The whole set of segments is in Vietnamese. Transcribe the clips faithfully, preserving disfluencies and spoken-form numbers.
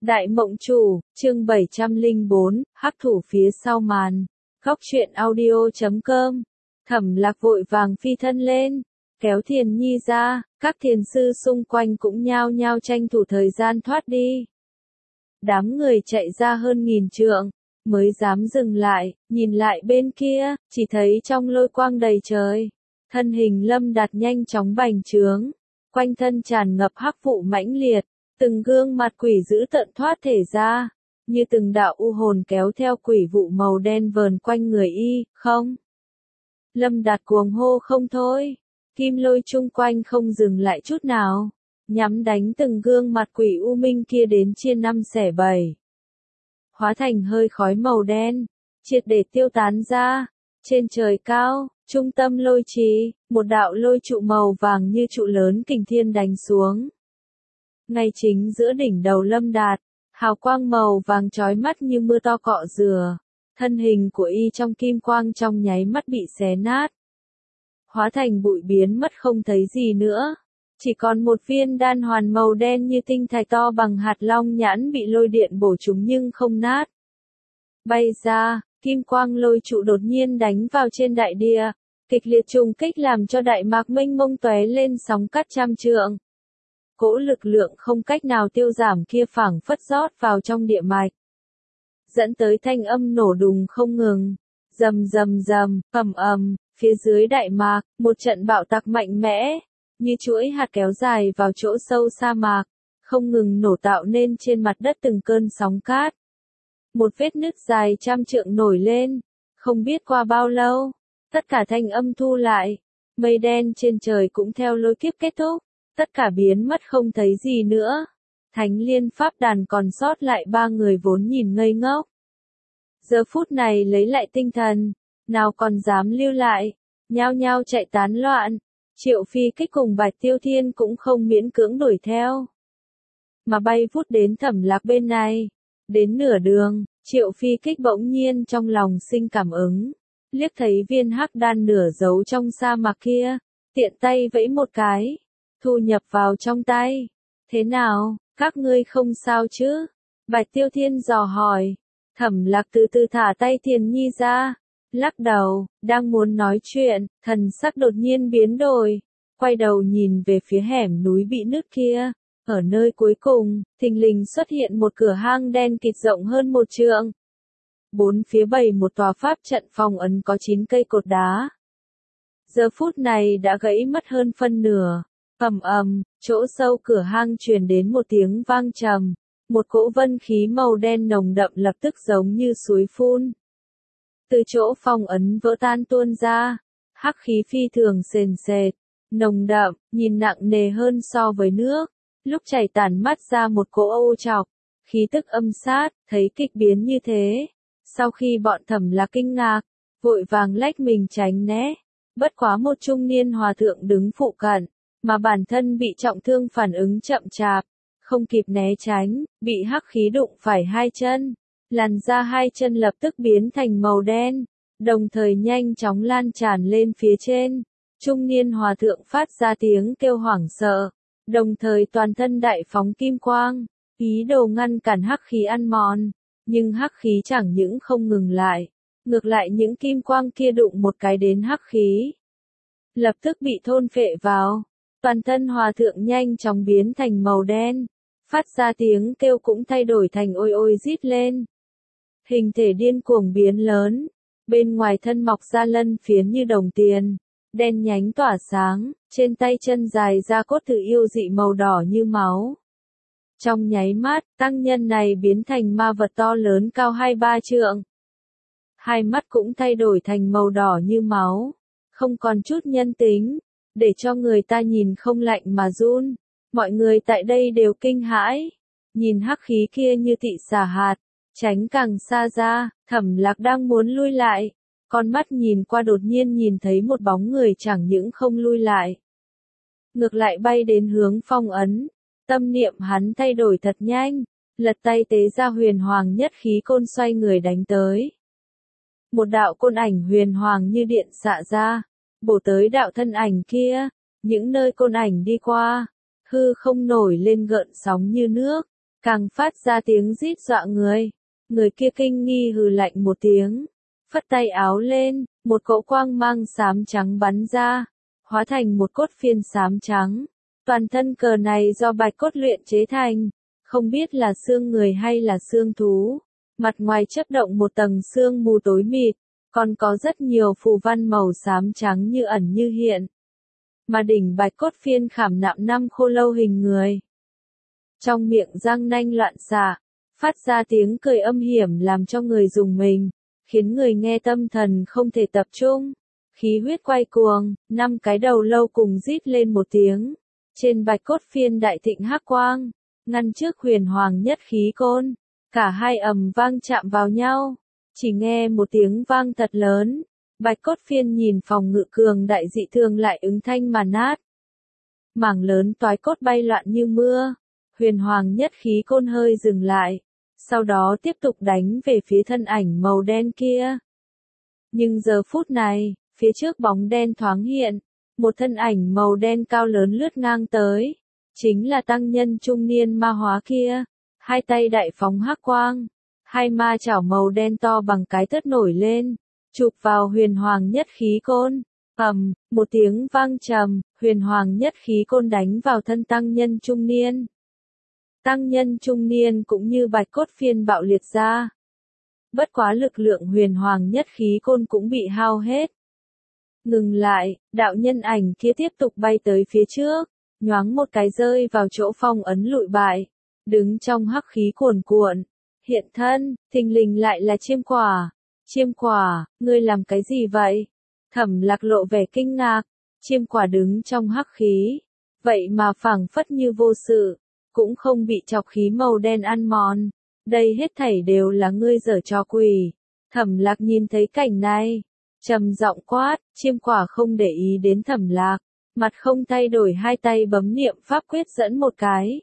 Đại Mộng Chủ, chương bảy trăm lẻ bốn, hắc thủ phía sau màn. Góc truyện audio chấm com. Thẩm Lạc vội vàng phi thân lên, kéo Thiền Nhi ra, các thiền sư xung quanh cũng nhao nhao tranh thủ thời gian thoát đi. Đám người chạy ra hơn nghìn trượng, mới dám dừng lại, nhìn lại bên kia, chỉ thấy trong lôi quang đầy trời. Thân hình Lâm Đạt nhanh chóng bành trướng, quanh thân tràn ngập hắc vụ mãnh liệt. Từng gương mặt quỷ dữ tợn thoát thể ra, như từng đạo u hồn kéo theo quỷ vụ màu đen vờn quanh người y, không. Lâm Đạt cuồng hô không thôi, kim lôi chung quanh không dừng lại chút nào, nhắm đánh từng gương mặt quỷ u minh kia đến chia năm xẻ bảy. Hóa thành hơi khói màu đen, triệt để tiêu tán ra, trên trời cao, trung tâm lôi trì, một đạo lôi trụ màu vàng như trụ lớn kình thiên đánh xuống. Ngay chính giữa đỉnh đầu Lâm Đạt, hào quang màu vàng chói mắt như mưa to cọ rửa, thân hình của y trong kim quang trong nháy mắt bị xé nát. Hóa thành bụi biến mất không thấy gì nữa, chỉ còn một viên đan hoàn màu đen như tinh thạch to bằng hạt long nhãn bị lôi điện bổ trúng nhưng không nát. Bay ra, kim quang lôi trụ đột nhiên đánh vào trên đại địa, kịch liệt trùng kích làm cho đại mạc mênh mông tóe lên sóng cắt trăm trượng. Cỗ lực lượng không cách nào tiêu giảm kia phảng phất rót vào trong địa mạch, dẫn tới thanh âm nổ đùng không ngừng, rầm rầm rầm, ầm ầm, phía dưới đại mạc, một trận bạo tạc mạnh mẽ, như chuỗi hạt kéo dài vào chỗ sâu sa mạc, không ngừng nổ tạo nên trên mặt đất từng cơn sóng cát. Một vết nứt dài trăm trượng nổi lên, không biết qua bao lâu, tất cả thanh âm thu lại, mây đen trên trời cũng theo lôi kiếp kết thúc. Tất cả biến mất không thấy gì nữa. Thánh Liên Pháp Đàn còn sót lại ba người vốn nhìn ngây ngốc. Giờ phút này lấy lại tinh thần, nào còn dám lưu lại, nhao nhao chạy tán loạn. Triệu Phi Kích cùng Bạch Tiêu Thiên cũng không miễn cưỡng đuổi theo, mà bay vút đến Thẩm Lạc bên này. Đến nửa đường, Triệu Phi Kích bỗng nhiên trong lòng sinh cảm ứng, liếc thấy viên hắc đan nửa giấu trong sa mạc kia, tiện tay vẫy một cái. Thu nhập vào trong tay. Thế nào, các ngươi không sao chứ? Bạch Tiêu Thiên dò hỏi. Thẩm Lạc từ từ thả tay Thiền Nhi ra, lắc đầu, đang muốn nói chuyện, thần sắc đột nhiên biến đổi, quay đầu nhìn về phía hẻm núi bị nứt kia. Ở nơi cuối cùng, thình lình xuất hiện một cửa hang đen kịt rộng hơn một trượng. Bốn phía bày một tòa pháp trận phong ấn có chín cây cột đá. Giờ phút này đã gãy mất hơn phân nửa. Ầm ầm, chỗ sâu cửa hang truyền đến một tiếng vang trầm, một cỗ vân khí màu đen nồng đậm lập tức giống như suối phun. Từ chỗ phong ấn vỡ tan tuôn ra, hắc khí phi thường sền sệt, nồng đậm, nhìn nặng nề hơn so với nước, lúc chảy tản mắt ra một cỗ ô trọc, khí tức âm sát, thấy kịch biến như thế. Sau khi bọn Thẩm Lạc kinh ngạc, vội vàng lách mình tránh né, bất quá một trung niên hòa thượng đứng phụ cận. Mà bản thân bị trọng thương phản ứng chậm chạp, không kịp né tránh, bị hắc khí đụng phải hai chân, làn da hai chân lập tức biến thành màu đen, đồng thời nhanh chóng lan tràn lên phía trên. Trung niên hòa thượng phát ra tiếng kêu hoảng sợ, đồng thời toàn thân đại phóng kim quang, ý đồ ngăn cản hắc khí ăn mòn, nhưng hắc khí chẳng những không ngừng lại, ngược lại những kim quang kia đụng một cái đến hắc khí, lập tức bị thôn phệ vào. Toàn thân hòa thượng nhanh chóng biến thành màu đen, phát ra tiếng kêu cũng thay đổi thành ôi ôi rít lên. Hình thể điên cuồng biến lớn, bên ngoài thân mọc ra lân phiến như đồng tiền, đen nhánh tỏa sáng, trên tay chân dài ra cốt thử yêu dị màu đỏ như máu. Trong nháy mắt, tăng nhân này biến thành ma vật to lớn cao hai ba trượng. Hai mắt cũng thay đổi thành màu đỏ như máu, không còn chút nhân tính. Để cho người ta nhìn không lạnh mà run. Mọi người tại đây đều kinh hãi. Nhìn hắc khí kia như tị xà hạt, tránh càng xa ra. Thẩm Lạc đang muốn lui lại, con mắt nhìn qua đột nhiên nhìn thấy một bóng người chẳng những không lui lại, ngược lại bay đến hướng phong ấn. Tâm niệm hắn thay đổi thật nhanh, lật tay tế ra huyền hoàng nhất khí côn xoay người đánh tới. Một đạo côn ảnh huyền hoàng như điện xạ ra, bổ tới đạo thân ảnh kia. Những nơi côn ảnh đi qua, hư không nổi lên gợn sóng như nước, càng phát ra tiếng rít dọa người. Người kia kinh nghi hừ lạnh một tiếng, phất tay áo lên, một cỗ quang mang xám trắng bắn ra, hóa thành một cốt phiên xám trắng. Toàn thân cờ này do bạch cốt luyện chế thành, không biết là xương người hay là xương thú. Mặt ngoài chớp động một tầng sương mù tối mịt, còn có rất nhiều phù văn màu xám trắng như ẩn như hiện. Mà đỉnh bạch cốt phiên khảm nạm năm khô lâu hình người. Trong miệng răng nanh loạn xạ, phát ra tiếng cười âm hiểm làm cho người rùng mình, khiến người nghe tâm thần không thể tập trung. Khí huyết quay cuồng, năm cái đầu lâu cùng rít lên một tiếng. Trên bạch cốt phiên đại thịnh hắc quang, ngăn trước huyền hoàng nhất khí côn. Cả hai ầm vang chạm vào nhau, chỉ nghe một tiếng vang thật lớn, bạch cốt phiên nhìn phòng ngự cường đại dị thường lại ứng thanh mà nát. Mảng lớn toái cốt bay loạn như mưa, huyền hoàng nhất khí côn hơi dừng lại, sau đó tiếp tục đánh về phía thân ảnh màu đen kia. Nhưng giờ phút này, phía trước bóng đen thoáng hiện, một thân ảnh màu đen cao lớn lướt ngang tới, chính là tăng nhân trung niên ma hóa kia. Hai tay đại phóng hắc quang, hai ma chảo màu đen to bằng cái thớt nổi lên, chụp vào huyền hoàng nhất khí côn. Ầm, một tiếng vang trầm, huyền hoàng nhất khí côn đánh vào thân tăng nhân trung niên. Tăng nhân trung niên cũng như bạch cốt phiên bạo liệt ra. Bất quá lực lượng huyền hoàng nhất khí côn cũng bị hao hết. Ngừng lại, đạo nhân ảnh kia tiếp tục bay tới phía trước, nhoáng một cái rơi vào chỗ phong ấn lụi bại. Đứng trong hắc khí cuồn cuộn, hiện thân, thình lình lại là chiêm quả. Chiêm quả, ngươi làm cái gì vậy? Thẩm Lạc lộ vẻ kinh ngạc, chiêm quả đứng trong hắc khí, vậy mà phảng phất như vô sự, cũng không bị chọc khí màu đen ăn mòn. Đây hết thảy đều là ngươi giở trò quỷ. Thẩm Lạc nhìn thấy cảnh này, trầm giọng quát, chiêm quả không để ý đến Thẩm Lạc, mặt không thay đổi hai tay bấm niệm pháp quyết dẫn một cái.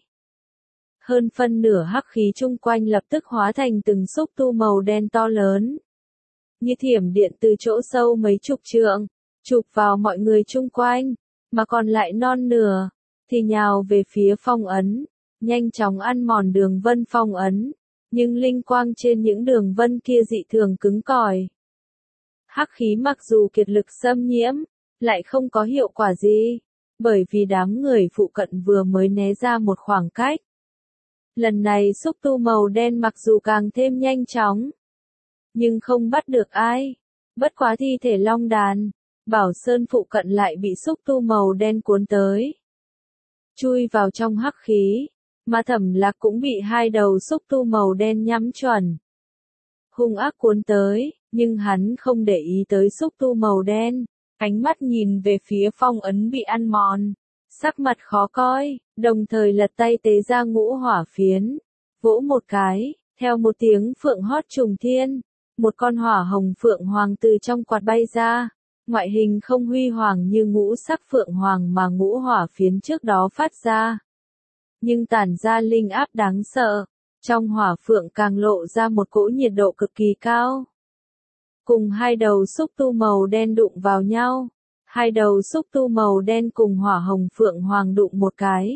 Hơn phân nửa hắc khí chung quanh lập tức hóa thành từng xúc tu màu đen to lớn. Như thiểm điện từ chỗ sâu mấy chục trượng, chụp vào mọi người chung quanh, mà còn lại non nửa, thì nhào về phía phong ấn, nhanh chóng ăn mòn đường vân phong ấn, nhưng linh quang trên những đường vân kia dị thường cứng cỏi. Hắc khí mặc dù kiệt lực xâm nhiễm, lại không có hiệu quả gì, bởi vì đám người phụ cận vừa mới né ra một khoảng cách. Lần này xúc tu màu đen mặc dù càng thêm nhanh chóng, nhưng không bắt được ai. Bất quá thi thể long đàn, Bảo Sơn phụ cận lại bị xúc tu màu đen cuốn tới. Chui vào trong hắc khí, mà Thẩm Lạc cũng bị hai đầu xúc tu màu đen nhắm chuẩn. Hung ác cuốn tới, nhưng hắn không để ý tới xúc tu màu đen, ánh mắt nhìn về phía phong ấn bị ăn mòn. Sắc mặt khó coi, đồng thời lật tay tế ra ngũ hỏa phiến, vỗ một cái, theo một tiếng phượng hót trùng thiên, một con hỏa hồng phượng hoàng từ trong quạt bay ra, ngoại hình không huy hoàng như ngũ sắc phượng hoàng mà ngũ hỏa phiến trước đó phát ra, nhưng tản ra linh áp đáng sợ, trong hỏa phượng càng lộ ra một cỗ nhiệt độ cực kỳ cao. Cùng hai đầu xúc tu màu đen đụng vào nhau. Hai đầu xúc tu màu đen cùng hỏa hồng phượng hoàng đụng một cái.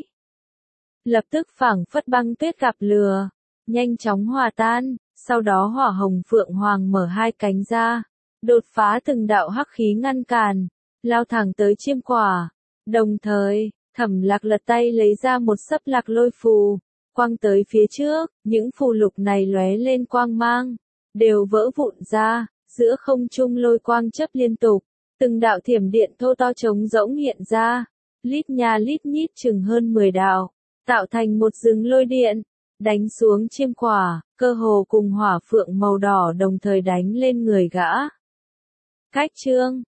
Lập tức phảng phất băng tuyết gặp lửa, nhanh chóng hòa tan, sau đó hỏa hồng phượng hoàng mở hai cánh ra, đột phá từng đạo hắc khí ngăn cản, lao thẳng tới chiêm quả. Đồng thời, Thẩm Lạc lật tay lấy ra một sấp lạc lôi phù, quăng tới phía trước, những phù lục này lóe lên quang mang, đều vỡ vụn ra, giữa không trung lôi quang chấp liên tục. Từng đạo thiểm điện thô to trống rỗng hiện ra, lít nha lít nhít chừng hơn mười đạo, tạo thành một rừng lôi điện, đánh xuống chiêm quả, cơ hồ cùng hỏa phượng màu đỏ đồng thời đánh lên người gã. Cách chương